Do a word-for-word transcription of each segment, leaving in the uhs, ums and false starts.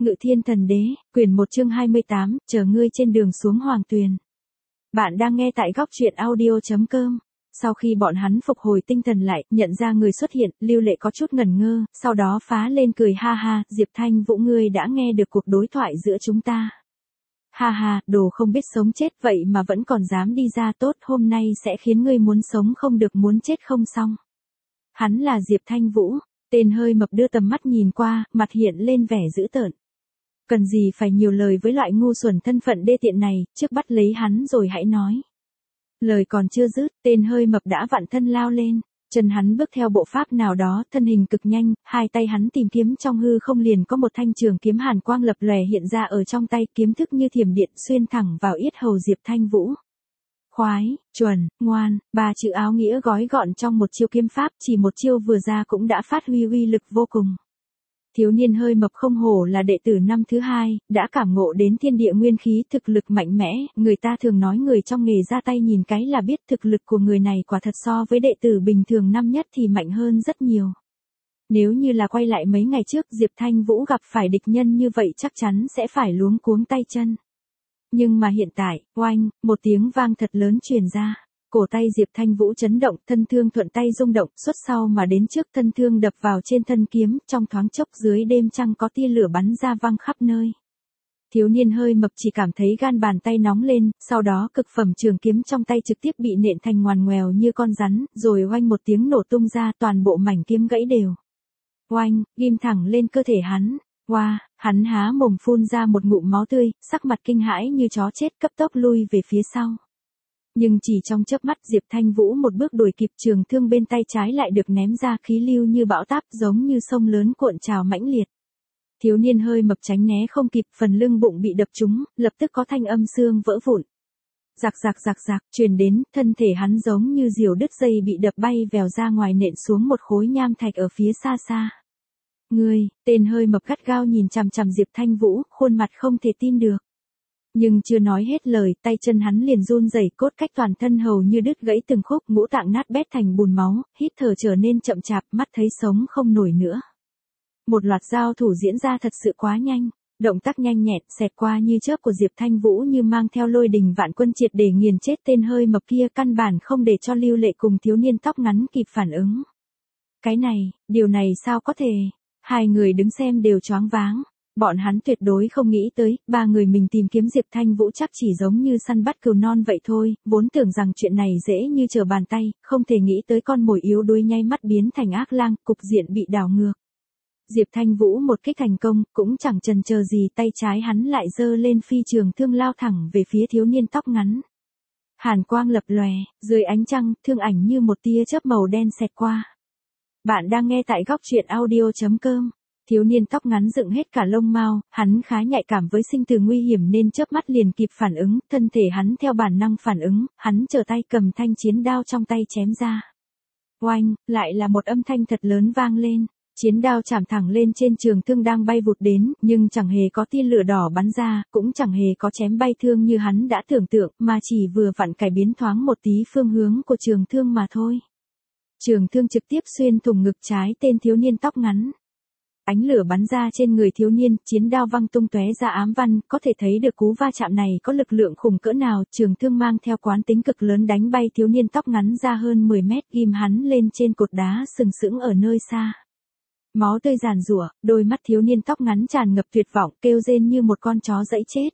Ngự Thiên Thần Đế, quyển một chương hai mươi tám, chờ ngươi trên đường xuống Hoàng Tuyền. Bạn đang nghe tại góc truyện audio chấm com. Sau khi bọn hắn phục hồi tinh thần lại, nhận ra người xuất hiện, Lưu Lệ có chút ngẩn ngơ, sau đó phá lên cười ha ha, Diệp Thanh Vũ ngươi đã nghe được cuộc đối thoại giữa chúng ta. Ha ha, đồ không biết sống chết vậy mà vẫn còn dám đi ra tốt, hôm nay sẽ khiến ngươi muốn sống không được muốn chết không xong. Hắn là Diệp Thanh Vũ, tên hơi mập đưa tầm mắt nhìn qua, mặt hiện lên vẻ dữ tợn. Cần gì phải nhiều lời với loại ngu xuẩn thân phận đê tiện này, trước bắt lấy hắn rồi hãy nói. Lời còn chưa dứt, tên hơi mập đã vặn thân lao lên, chân hắn bước theo bộ pháp nào đó, thân hình cực nhanh, hai tay hắn tìm kiếm trong hư không liền có một thanh trường kiếm hàn quang lập lòe hiện ra ở trong tay, kiếm thức như thiểm điện xuyên thẳng vào yết hầu Diệp Thanh Vũ. Khoái, chuẩn, ngoan, ba chữ áo nghĩa gói gọn trong một chiêu kiếm pháp, chỉ một chiêu vừa ra cũng đã phát huy uy lực vô cùng. Thiếu niên hơi mập không hổ là đệ tử năm thứ hai, đã cảm ngộ đến thiên địa nguyên khí thực lực mạnh mẽ, người ta thường nói người trong nghề ra tay nhìn cái là biết thực lực của người này quả thật so với đệ tử bình thường năm nhất thì mạnh hơn rất nhiều. Nếu như là quay lại mấy ngày trước Diệp Thanh Vũ gặp phải địch nhân như vậy chắc chắn sẽ phải luống cuống tay chân. Nhưng mà hiện tại, oanh, một tiếng vang thật lớn truyền ra. Cổ tay Diệp Thanh Vũ chấn động, thân thương thuận tay rung động, xuất sau mà đến trước thân thương đập vào trên thân kiếm, trong thoáng chốc dưới đêm trăng có tia lửa bắn ra văng khắp nơi. Thiếu niên hơi mập chỉ cảm thấy gan bàn tay nóng lên, sau đó cực phẩm trường kiếm trong tay trực tiếp bị nện thành ngoằn ngoèo như con rắn, rồi oanh một tiếng nổ tung ra, toàn bộ mảnh kiếm gãy đều. Oanh, ghim thẳng lên cơ thể hắn. Wow, hắn há mồm phun ra một ngụm máu tươi, sắc mặt kinh hãi như chó chết cấp tốc lui về phía sau. Nhưng chỉ trong chớp mắt Diệp Thanh Vũ một bước đuổi kịp, trường thương bên tay trái lại được ném ra, khí lưu như bão táp giống như sông lớn cuộn trào mãnh liệt. Thiếu niên hơi mập tránh né không kịp, phần lưng bụng bị đập trúng, lập tức có thanh âm xương vỡ vụn. Rạc rạc rạc rạc truyền đến, thân thể hắn giống như diều đứt dây bị đập bay vèo ra ngoài nện xuống một khối nham thạch ở phía xa xa. Ngươi, tên hơi mập gắt gao nhìn chằm chằm Diệp Thanh Vũ, khuôn mặt không thể tin được. Nhưng chưa nói hết lời, tay chân hắn liền run rẩy, cốt cách toàn thân hầu như đứt gãy từng khúc, ngũ tạng nát bét thành bùn máu, hít thở trở nên chậm chạp, mắt thấy sống không nổi nữa. Một loạt giao thủ diễn ra thật sự quá nhanh, động tác nhanh nhẹn, xẹt qua như chớp của Diệp Thanh Vũ như mang theo lôi đình vạn quân triệt để nghiền chết tên hơi mập kia, căn bản không để cho Lưu Lệ cùng thiếu niên tóc ngắn kịp phản ứng. Cái này, điều này sao có thể? Hai người đứng xem đều choáng váng. Bọn hắn tuyệt đối không nghĩ tới, ba người mình tìm kiếm Diệp Thanh Vũ chắc chỉ giống như săn bắt cừu non vậy thôi, vốn tưởng rằng chuyện này dễ như trở bàn tay, không thể nghĩ tới con mồi yếu đuối nháy mắt biến thành ác lang, cục diện bị đảo ngược. Diệp Thanh Vũ một kích thành công, cũng chẳng chần chờ gì, tay trái hắn lại giơ lên phi trường thương lao thẳng về phía thiếu niên tóc ngắn. Hàn quang lập lòe, dưới ánh trăng, thương ảnh như một tia chớp màu đen xẹt qua. Bạn đang nghe tại góc truyện audio chấm com. Thiếu niên tóc ngắn dựng hết cả lông mao, hắn khá nhạy cảm với sinh tử nguy hiểm nên chớp mắt liền kịp phản ứng, thân thể hắn theo bản năng phản ứng, hắn trở tay cầm thanh chiến đao trong tay chém ra. Oanh, lại là một âm thanh thật lớn vang lên, chiến đao chạm thẳng lên trên trường thương đang bay vụt đến, nhưng chẳng hề có tia lửa đỏ bắn ra, cũng chẳng hề có chém bay thương như hắn đã tưởng tượng, mà chỉ vừa vặn cải biến thoáng một tí phương hướng của trường thương mà thôi. Trường thương trực tiếp xuyên thủng ngực trái tên thiếu niên tóc ngắn. Ánh lửa bắn ra trên người thiếu niên, chiến đao văng tung tóe ra ám văn, có thể thấy được cú va chạm này có lực lượng khủng cỡ nào, trường thương mang theo quán tính cực lớn đánh bay thiếu niên tóc ngắn ra hơn mười mét, ghim hắn lên trên cột đá sừng sững ở nơi xa. Máu tươi giàn giụa, đôi mắt thiếu niên tóc ngắn tràn ngập tuyệt vọng, kêu rên như một con chó dẫy chết.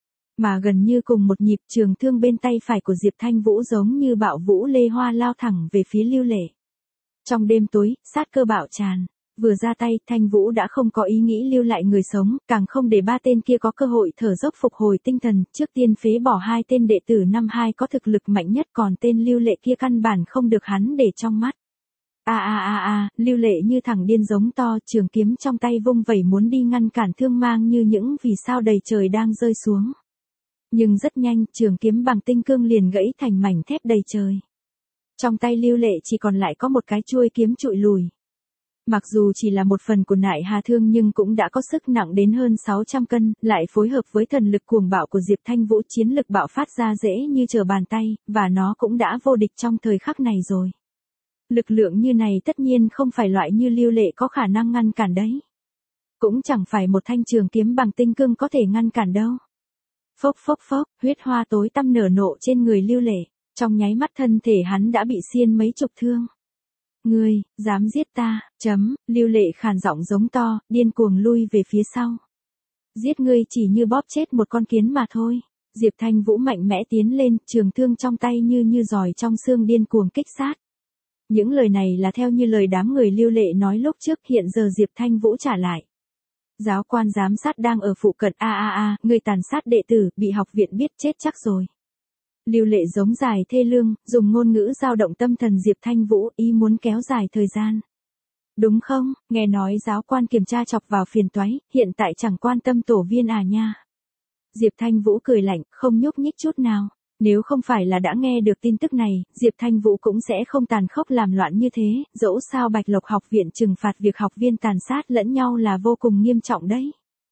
Mà gần như cùng một nhịp, trường thương bên tay phải của Diệp Thanh Vũ giống như bạo vũ lê hoa lao thẳng về phía Lưu Lệ. Trong đêm tối, sát cơ bạo tràn. Vừa ra tay, Thanh Vũ đã không có ý nghĩ lưu lại người sống, càng không để ba tên kia có cơ hội thở dốc phục hồi tinh thần, trước tiên phế bỏ hai tên đệ tử năm hai có thực lực mạnh nhất, còn tên Lưu Lệ kia căn bản không được hắn để trong mắt. A a a a, Lưu Lệ như thằng điên giống to, trường kiếm trong tay vung vẩy muốn đi ngăn cản thương mang như những vì sao đầy trời đang rơi xuống. Nhưng rất nhanh, trường kiếm bằng tinh cương liền gãy thành mảnh thép đầy trời. Trong tay Lưu Lệ chỉ còn lại có một cái chuôi kiếm trụi lùi. Mặc dù chỉ là một phần của nại hà thương nhưng cũng đã có sức nặng đến hơn sáu trăm cân, lại phối hợp với thần lực cuồng bạo của Diệp Thanh Vũ, chiến lực bạo phát ra dễ như trở bàn tay, và nó cũng đã vô địch trong thời khắc này rồi. Lực lượng như này tất nhiên không phải loại như Lưu Lệ có khả năng ngăn cản đấy. cũng chẳng phải một thanh trường kiếm bằng tinh cương có thể ngăn cản đâu. Phốc phốc phốc, huyết hoa tối tăm nở nộ trên người Lưu Lệ, trong nháy mắt thân thể hắn đã bị xiên mấy chục thương. Ngươi, dám giết ta, chấm, Lưu Lệ khàn giọng giống to, điên cuồng lui về phía sau. Giết ngươi chỉ như bóp chết một con kiến mà thôi. Diệp Thanh Vũ mạnh mẽ tiến lên, trường thương trong tay như như giòi trong xương điên cuồng kích sát. Những lời này là theo như lời đám người Lưu Lệ nói lúc trước, hiện giờ Diệp Thanh Vũ trả lại. Giáo quan giám sát đang ở phụ cận, a a a, người tàn sát đệ tử, bị học viện biết chết chắc rồi. Lưu Lệ giống dài thê lương, dùng ngôn ngữ dao động tâm thần Diệp Thanh Vũ, ý muốn kéo dài thời gian. Đúng không, nghe nói giáo quan kiểm tra chọc vào phiền toái, hiện tại chẳng quan tâm tổ viên à nha. Diệp Thanh Vũ cười lạnh, không nhúc nhích chút nào. Nếu không phải là đã nghe được tin tức này, Diệp Thanh Vũ cũng sẽ không tàn khốc làm loạn như thế, dẫu sao Bạch Lộc học viện trừng phạt việc học viên tàn sát lẫn nhau là vô cùng nghiêm trọng đấy.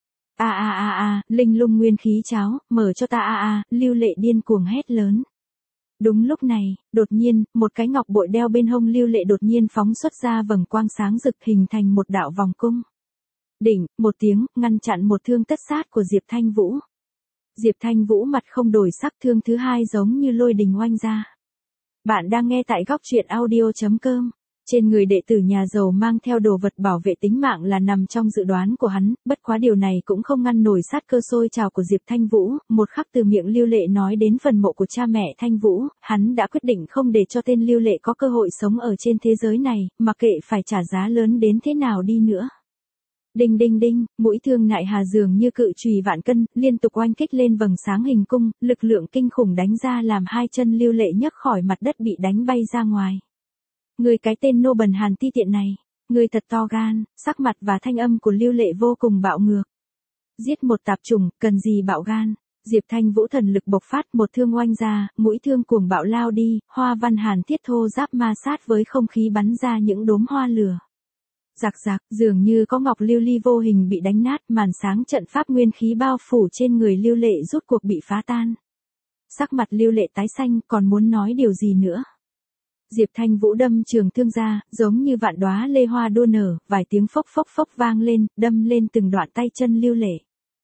A a a a, linh lung nguyên khí cháo, mở cho ta a a, Lưu Lệ điên cuồng hét lớn. Đúng lúc này, đột nhiên, một cái ngọc bội đeo bên hông Lưu Lệ đột nhiên phóng xuất ra vầng quang sáng rực hình thành một đạo vòng cung. Đỉnh, một tiếng, ngăn chặn một thương tất sát của Diệp Thanh Vũ. Diệp Thanh Vũ mặt không đổi sắc, thương thứ hai giống như lôi đình oanh ra. Bạn đang nghe tại góc truyện audio chấm com. Trên người đệ tử nhà giàu mang theo đồ vật bảo vệ tính mạng là nằm trong dự đoán của hắn, bất quá điều này cũng không ngăn nổi sát cơ sôi trào của Diệp Thanh Vũ. Một khắc từ miệng Lưu Lệ nói đến phần mộ của cha mẹ Thanh Vũ, hắn đã quyết định không để cho tên Lưu Lệ có cơ hội sống ở trên thế giới này, mặc kệ phải trả giá lớn đến thế nào đi nữa. Đinh đinh đinh, mũi thương nại hà dường như cự chùy vạn cân, liên tục oanh kích lên vầng sáng hình cung, lực lượng kinh khủng đánh ra làm hai chân Lưu Lệ nhấc khỏi mặt đất bị đánh bay ra ngoài. Người cái tên nô bần hàn ti tiện này, người thật to gan, sắc mặt và thanh âm của Lưu Lệ vô cùng bạo ngược. Giết một tạp chủng, cần gì bạo gan. Diệp Thanh Vũ thần lực bộc phát, một thương oanh ra, mũi thương cuồng bạo lao đi, hoa văn hàn thiết thô giáp ma sát với không khí bắn ra những đốm hoa lửa. Rạc rạc, dường như có ngọc lưu ly vô hình bị đánh nát, màn sáng trận pháp nguyên khí bao phủ trên người Lưu Lệ rút cuộc bị phá tan. Sắc mặt Lưu Lệ tái xanh, còn muốn nói điều gì nữa. Diệp Thanh Vũ đâm trường thương ra, giống như vạn đóa lê hoa đua nở, vài tiếng phốc phốc phốc vang lên, đâm lên từng đoạn tay chân Lưu Lệ.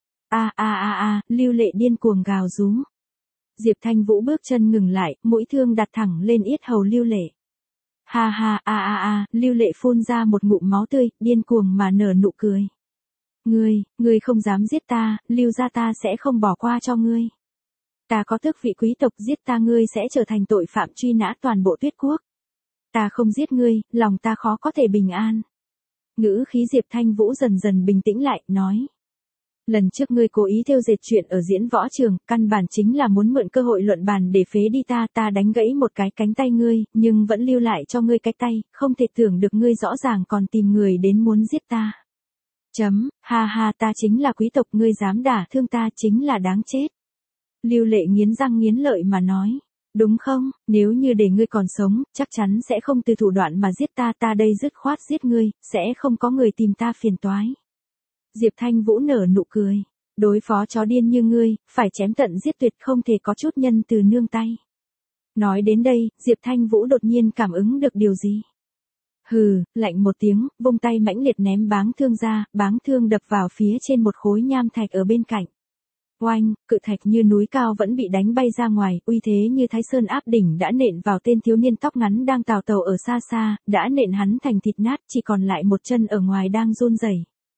A a a a, Lưu Lệ điên cuồng gào rú. Diệp Thanh Vũ bước chân ngừng lại, mũi thương đặt thẳng lên yết hầu Lưu Lệ. Ha ha a a a, Lưu Lệ phun ra một ngụm máu tươi, điên cuồng mà nở nụ cười. Ngươi, ngươi không dám giết ta, Lưu gia ta sẽ không bỏ qua cho ngươi. Ta có tước vị quý tộc, giết ta ngươi sẽ trở thành tội phạm truy nã toàn bộ Tuyết quốc. Ta không giết ngươi, lòng ta khó có thể bình an. Ngữ khí Diệp Thanh Vũ dần dần bình tĩnh lại, nói. Lần trước ngươi cố ý thêu dệt chuyện ở diễn võ trường, căn bản chính là muốn mượn cơ hội luận bàn để phế đi ta, ta đánh gãy một cái cánh tay ngươi, nhưng vẫn lưu lại cho ngươi cái tay, không thể tưởng được ngươi rõ ràng còn tìm người đến muốn giết ta. Chấm, ha ha, ta chính là quý tộc, ngươi dám đả thương ta chính là đáng chết. Lưu Lệ nghiến răng nghiến lợi mà nói. Đúng không, nếu như để ngươi còn sống, chắc chắn sẽ không từ thủ đoạn mà giết ta, ta đây dứt khoát giết ngươi, sẽ không có người tìm ta phiền toái. Diệp Thanh Vũ nở nụ cười. Đối phó chó điên như ngươi, phải chém tận giết tuyệt, không thể có chút nhân từ nương tay. Nói đến đây, Diệp Thanh Vũ đột nhiên cảm ứng được điều gì. Hừ, lạnh một tiếng, vung tay mãnh liệt ném báng thương ra, báng thương đập vào phía trên một khối nham thạch ở bên cạnh. Oanh, cự thạch như núi cao vẫn bị đánh bay ra ngoài, uy thế như Thái Sơn áp đỉnh đã nện vào tên thiếu niên tóc ngắn đang tào tàu ở xa xa, đã nện hắn thành thịt nát, chỉ còn lại một chân ở ngoài đang run rẩy.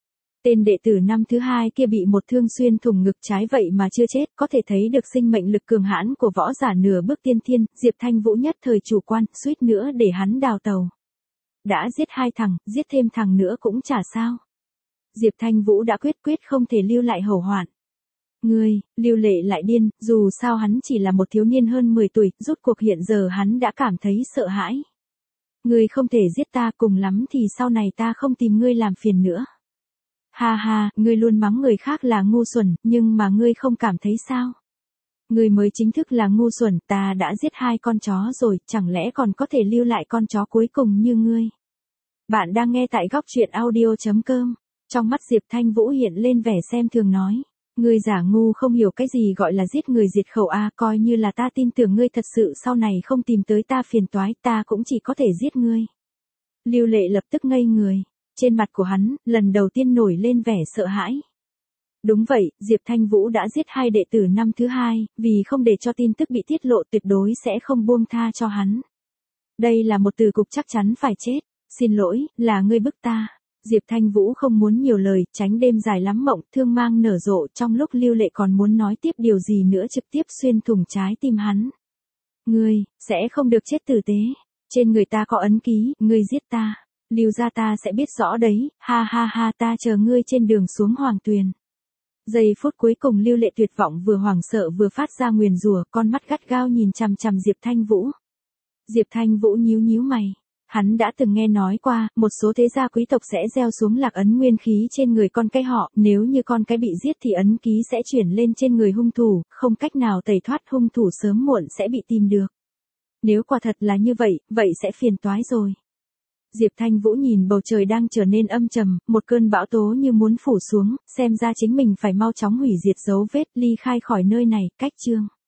Tên đệ tử năm thứ hai kia bị một thương xuyên thủng ngực trái vậy mà chưa chết, có thể thấy được sinh mệnh lực cường hãn của võ giả nửa bước tiên thiên, Diệp Thanh Vũ nhất thời chủ quan, suýt nữa để hắn đào tàu. Đã giết hai thằng, giết thêm thằng nữa cũng chả sao. Diệp Thanh Vũ đã quyết quyết không thể lưu lại hậu hoạn. Ngươi, Lưu Lệ lại điên, dù sao hắn chỉ là một thiếu niên hơn mười tuổi, rốt cuộc hiện giờ hắn đã cảm thấy sợ hãi. Ngươi không thể giết ta, cùng lắm thì sau này ta không tìm ngươi làm phiền nữa. Ha ha, ngươi luôn mắng người khác là ngu xuẩn, nhưng mà ngươi không cảm thấy sao? Ngươi mới chính thức là ngu xuẩn, ta đã giết hai con chó rồi, chẳng lẽ còn có thể lưu lại con chó cuối cùng như ngươi? Bạn đang nghe tại góc truyện audio chấm com. Trong mắt Diệp Thanh Vũ hiện lên vẻ xem thường nói. Ngươi giả ngu không hiểu cái gì gọi là giết người diệt khẩu a, coi như là ta tin tưởng ngươi thật sự sau này không tìm tới ta phiền toái, ta cũng chỉ có thể giết ngươi. Lưu Lệ lập tức ngây người. trên mặt của hắn, lần đầu tiên nổi lên vẻ sợ hãi. Đúng vậy, Diệp Thanh Vũ đã giết hai đệ tử năm thứ hai, vì không để cho tin tức bị tiết lộ tuyệt đối sẽ không buông tha cho hắn. Đây là một từ cục chắc chắn phải chết. Xin lỗi, là ngươi bức ta. Diệp Thanh Vũ không muốn nhiều lời, tránh đêm dài lắm mộng, thương mang nở rộ trong lúc Lưu Lệ còn muốn nói tiếp điều gì nữa trực tiếp xuyên thủng trái tim hắn. Ngươi, sẽ không được chết tử tế. Trên người ta có ấn ký, ngươi giết ta. Lưu gia ta sẽ biết rõ đấy, ha ha ha ta chờ ngươi trên đường xuống Hoàng Tuyền. Giây phút cuối cùng Lưu Lệ tuyệt vọng vừa hoảng sợ vừa phát ra nguyền rủa, con mắt gắt gao nhìn chằm chằm Diệp Thanh Vũ. Diệp Thanh Vũ nhíu nhíu mày. Hắn đã từng nghe nói qua, một số thế gia quý tộc sẽ gieo xuống lạc ấn nguyên khí trên người con cái họ, nếu như con cái bị giết thì ấn ký sẽ chuyển lên trên người hung thủ, không cách nào tẩy thoát hung thủ sớm muộn sẽ bị tìm được. Nếu quả thật là như vậy, vậy sẽ phiền toái rồi. Diệp Thanh Vũ nhìn bầu trời đang trở nên âm trầm, một cơn bão tố như muốn phủ xuống, xem ra chính mình phải mau chóng hủy diệt dấu vết, ly khai khỏi nơi này, cách chương.